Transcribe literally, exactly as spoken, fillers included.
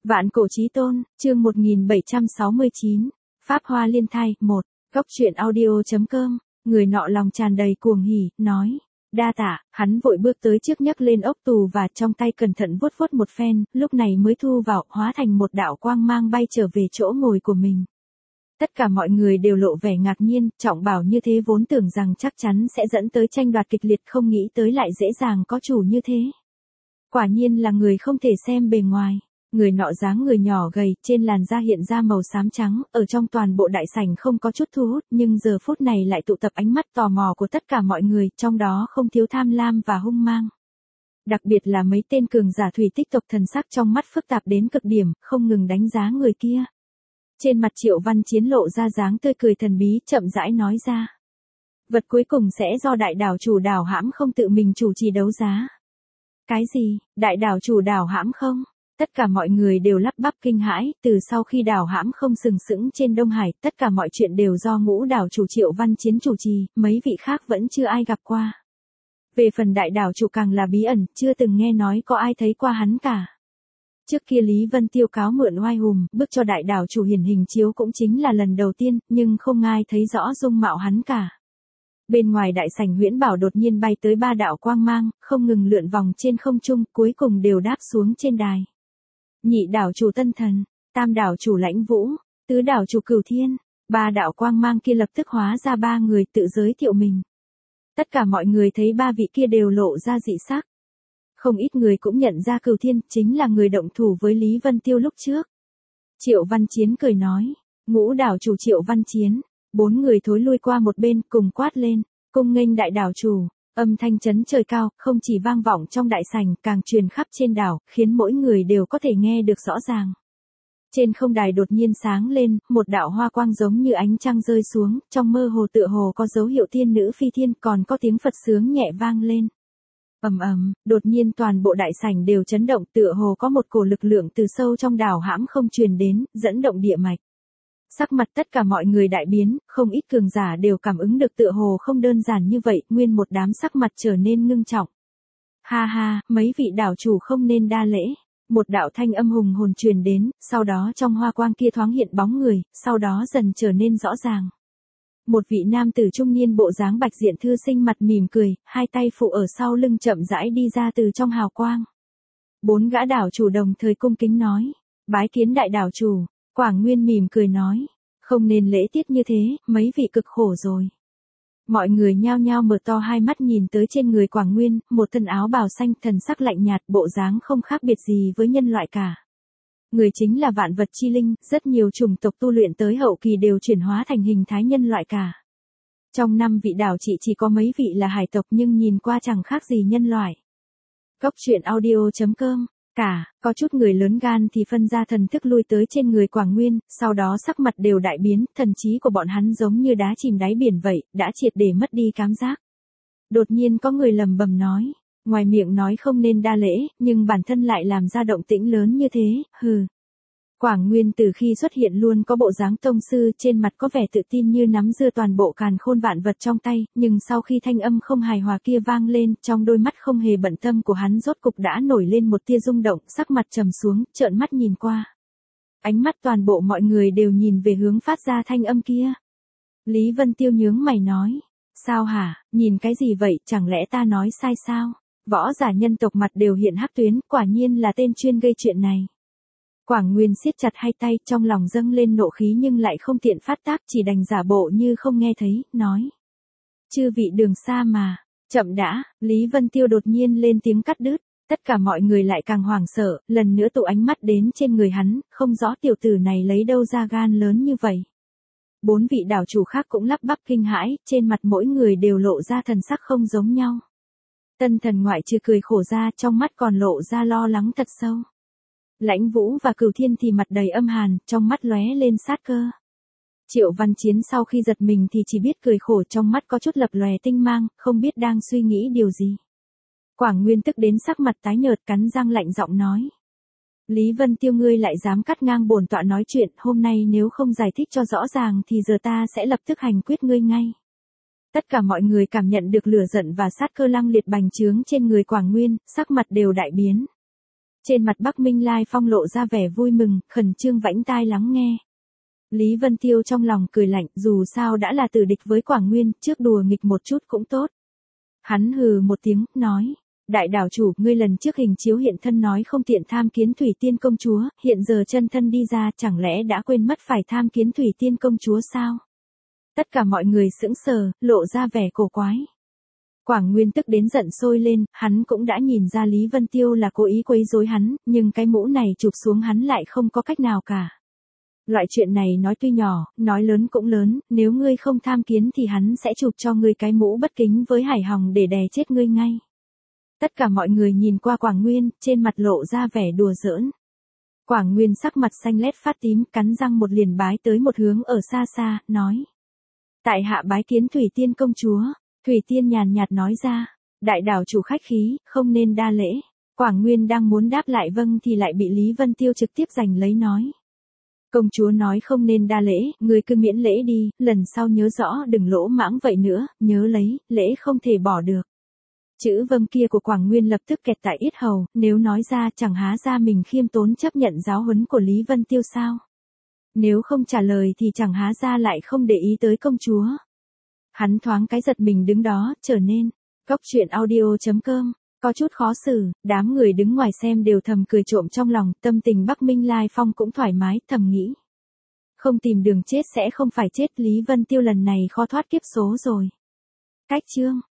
Vạn cổ chí tôn, chương một nghìn bảy trăm sáu mươi chín, Pháp Hoa Liên Thai, một, Cốc truyện audio.com, người nọ lòng tràn đầy cuồng hỉ, nói, đa tạ, hắn vội bước tới trước nhấc lên ốc tù và trong tay cẩn thận vuốt vuốt một phen, lúc này mới thu vào, hóa thành một đạo quang mang bay trở về chỗ ngồi của mình. Tất cả mọi người đều lộ vẻ ngạc nhiên, Trọng Bảo như thế vốn tưởng rằng chắc chắn sẽ dẫn tới tranh đoạt kịch liệt, không nghĩ tới lại dễ dàng có chủ như thế. Quả nhiên là người không thể xem bề ngoài. Người nọ dáng người nhỏ gầy, trên làn da hiện ra màu xám trắng, ở trong toàn bộ đại sảnh không có chút thu hút, nhưng giờ phút này lại tụ tập ánh mắt tò mò của tất cả mọi người, trong đó không thiếu tham lam và hung mang. Đặc biệt là mấy tên cường giả thủy tích tộc, thần sắc trong mắt phức tạp đến cực điểm, không ngừng đánh giá người kia. Trên mặt Triệu Văn Chiến lộ ra dáng tươi cười thần bí, chậm rãi nói ra. Vật cuối cùng sẽ do đại đảo chủ đảo hãm không tự mình chủ trì đấu giá. Cái gì, đại đảo chủ đảo hãm không? Tất cả mọi người đều lắp bắp kinh hãi, từ sau khi đảo hãm không sừng sững trên Đông Hải, tất cả mọi chuyện đều do ngũ đảo chủ Triệu Văn Chiến chủ trì, mấy vị khác vẫn chưa ai gặp qua. Về phần đại đảo chủ càng là bí ẩn, chưa từng nghe nói có ai thấy qua hắn cả. Trước kia Lý Vân Tiêu cáo mượn oai hùng, bước cho đại đảo chủ hiển hình chiếu cũng chính là lần đầu tiên, nhưng không ai thấy rõ dung mạo hắn cả. Bên ngoài đại sảnh Huyễn Bảo đột nhiên bay tới ba đạo quang mang, không ngừng lượn vòng trên không trung, cuối cùng đều đáp xuống trên đài. Nhị đảo chủ Tân Thần, tam đảo chủ Lãnh Vũ, tứ đảo chủ Cửu Thiên, ba đạo quang mang kia lập tức hóa ra ba người tự giới thiệu mình. Tất cả mọi người thấy ba vị kia đều lộ ra dị sắc. Không ít người cũng nhận ra Cửu Thiên chính là người động thủ với Lý Vân Tiêu lúc trước. Triệu Văn Chiến cười nói, ngũ đảo chủ Triệu Văn Chiến, bốn người thối lui qua một bên cùng quát lên, cung nghênh đại đảo chủ. Âm thanh chấn trời cao, không chỉ vang vọng trong đại sảnh, càng truyền khắp trên đảo, khiến mỗi người đều có thể nghe được rõ ràng. Trên không đài đột nhiên sáng lên, một đạo hoa quang giống như ánh trăng rơi xuống, trong mơ hồ tựa hồ có dấu hiệu thiên nữ phi thiên, còn có tiếng Phật sướng nhẹ vang lên. Ầm ầm, đột nhiên toàn bộ đại sảnh đều chấn động, tựa hồ có một cổ lực lượng từ sâu trong đảo hãm không truyền đến, dẫn động địa mạch. Sắc mặt tất cả mọi người đại biến, không ít cường giả đều cảm ứng được tựa hồ không đơn giản như vậy, nguyên một đám sắc mặt trở nên ngưng trọng. Ha ha, mấy vị đảo chủ không nên đa lễ. Một đạo thanh âm hùng hồn truyền đến, sau đó trong hoa quang kia thoáng hiện bóng người, sau đó dần trở nên rõ ràng. Một vị nam tử trung niên bộ dáng bạch diện thư sinh mặt mỉm cười, hai tay phụ ở sau lưng chậm rãi đi ra từ trong hào quang. Bốn gã đảo chủ đồng thời cung kính nói, bái kiến đại đảo chủ. Quảng Nguyên mỉm cười nói, không nên lễ tiết như thế, mấy vị cực khổ rồi. Mọi người nhao nhao mở to hai mắt nhìn tới trên người Quảng Nguyên, một thân áo bào xanh, thần sắc lạnh nhạt, bộ dáng không khác biệt gì với nhân loại cả. Người chính là vạn vật chi linh, rất nhiều chủng tộc tu luyện tới hậu kỳ đều chuyển hóa thành hình thái nhân loại cả. Trong năm vị đảo trị chỉ có mấy vị là hải tộc nhưng nhìn qua chẳng khác gì nhân loại. Cốc truyện audio.com Cả, có chút người lớn gan thì phân ra thần thức lui tới trên người Quảng Nguyên, sau đó sắc mặt đều đại biến, thần trí của bọn hắn giống như đá chìm đáy biển vậy, đã triệt để mất đi cảm giác. Đột nhiên có người lầm bầm nói, ngoài miệng nói không nên đa lễ, nhưng bản thân lại làm ra động tĩnh lớn như thế, hừ. Quảng Nguyên từ khi xuất hiện luôn có bộ dáng tông sư, trên mặt có vẻ tự tin như nắm giữ toàn bộ càn khôn vạn vật trong tay, nhưng sau khi thanh âm không hài hòa kia vang lên, trong đôi mắt không hề bận tâm của hắn rốt cục đã nổi lên một tia rung động, sắc mặt trầm xuống, trợn mắt nhìn qua. Ánh mắt toàn bộ mọi người đều nhìn về hướng phát ra thanh âm kia. Lý Vân Tiêu nhướng mày nói, sao hả, nhìn cái gì vậy, chẳng lẽ ta nói sai sao? Võ giả nhân tộc mặt đều hiện hắc tuyến, quả nhiên là tên chuyên gây chuyện này. Quảng Nguyên siết chặt hai tay, trong lòng dâng lên nộ khí nhưng lại không tiện phát tác, chỉ đành giả bộ như không nghe thấy, nói. Chư vị đường xa mà, chậm đã, Lý Vân Tiêu đột nhiên lên tiếng cắt đứt, tất cả mọi người lại càng hoảng sợ, lần nữa tụ ánh mắt đến trên người hắn, không rõ tiểu tử này lấy đâu ra gan lớn như vậy. Bốn vị đảo chủ khác cũng lắp bắp kinh hãi, trên mặt mỗi người đều lộ ra thần sắc không giống nhau. Tân Thần ngoại trừ cười khổ ra, trong mắt còn lộ ra lo lắng thật sâu. Lãnh Vũ và Cửu Thiên thì mặt đầy âm hàn, trong mắt lóe lên sát cơ. Triệu Văn Chiến sau khi giật mình thì chỉ biết cười khổ, trong mắt có chút lập lòe tinh mang, không biết đang suy nghĩ điều gì. Quảng Nguyên tức đến sắc mặt tái nhợt, cắn răng lạnh giọng nói. Lý Vân Tiêu, ngươi lại dám cắt ngang bổn tọa nói chuyện, hôm nay nếu không giải thích cho rõ ràng thì giờ ta sẽ lập tức hành quyết ngươi ngay. Tất cả mọi người cảm nhận được lửa giận và sát cơ lăng liệt bành trướng trên người Quảng Nguyên, sắc mặt đều đại biến. Trên mặt Bắc Minh Lai Phong lộ ra vẻ vui mừng, khẩn trương vãnh tai lắng nghe. Lý Vân Tiêu trong lòng cười lạnh, dù sao đã là tử địch với Quảng Nguyên, trước đùa nghịch một chút cũng tốt. Hắn hừ một tiếng, nói, đại đảo chủ, ngươi lần trước hình chiếu hiện thân nói không tiện tham kiến Thủy Tiên công chúa, hiện giờ chân thân đi ra, chẳng lẽ đã quên mất phải tham kiến Thủy Tiên công chúa sao? Tất cả mọi người sững sờ, lộ ra vẻ cổ quái. Quảng Nguyên tức đến giận sôi lên, hắn cũng đã nhìn ra Lý Vân Tiêu là cố ý quấy rối hắn, nhưng cái mũ này chụp xuống hắn lại không có cách nào cả. Loại chuyện này nói tuy nhỏ, nói lớn cũng lớn, nếu ngươi không tham kiến thì hắn sẽ chụp cho ngươi cái mũ bất kính với Hải Hòng để đè chết ngươi ngay. Tất cả mọi người nhìn qua Quảng Nguyên, trên mặt lộ ra vẻ đùa giỡn. Quảng Nguyên sắc mặt xanh lét phát tím, cắn răng một liền bái tới một hướng ở xa xa, nói. Tại hạ bái kiến Thủy Tiên công chúa. Thủy Tiên nhàn nhạt nói ra, đại đảo chủ khách khí, không nên đa lễ. Quảng Nguyên đang muốn đáp lại vâng thì lại bị Lý Vân Tiêu trực tiếp giành lấy nói. Công chúa nói không nên đa lễ, ngươi cứ miễn lễ đi, lần sau nhớ rõ đừng lỗ mãng vậy nữa, nhớ lấy, lễ không thể bỏ được. Chữ vâng kia của Quảng Nguyên lập tức kẹt tại yết hầu, nếu nói ra chẳng há ra mình khiêm tốn chấp nhận giáo huấn của Lý Vân Tiêu sao. Nếu không trả lời thì chẳng há ra lại không để ý tới công chúa. Hắn thoáng cái giật mình đứng đó, trở nên, cốc truyện audio chấm com, có chút khó xử, đám người đứng ngoài xem đều thầm cười trộm trong lòng, tâm tình Bắc Minh Lai Phong cũng thoải mái, thầm nghĩ. Không tìm đường chết sẽ không phải chết, Lý Vân Tiêu lần này khó thoát kiếp số rồi. Cách chương.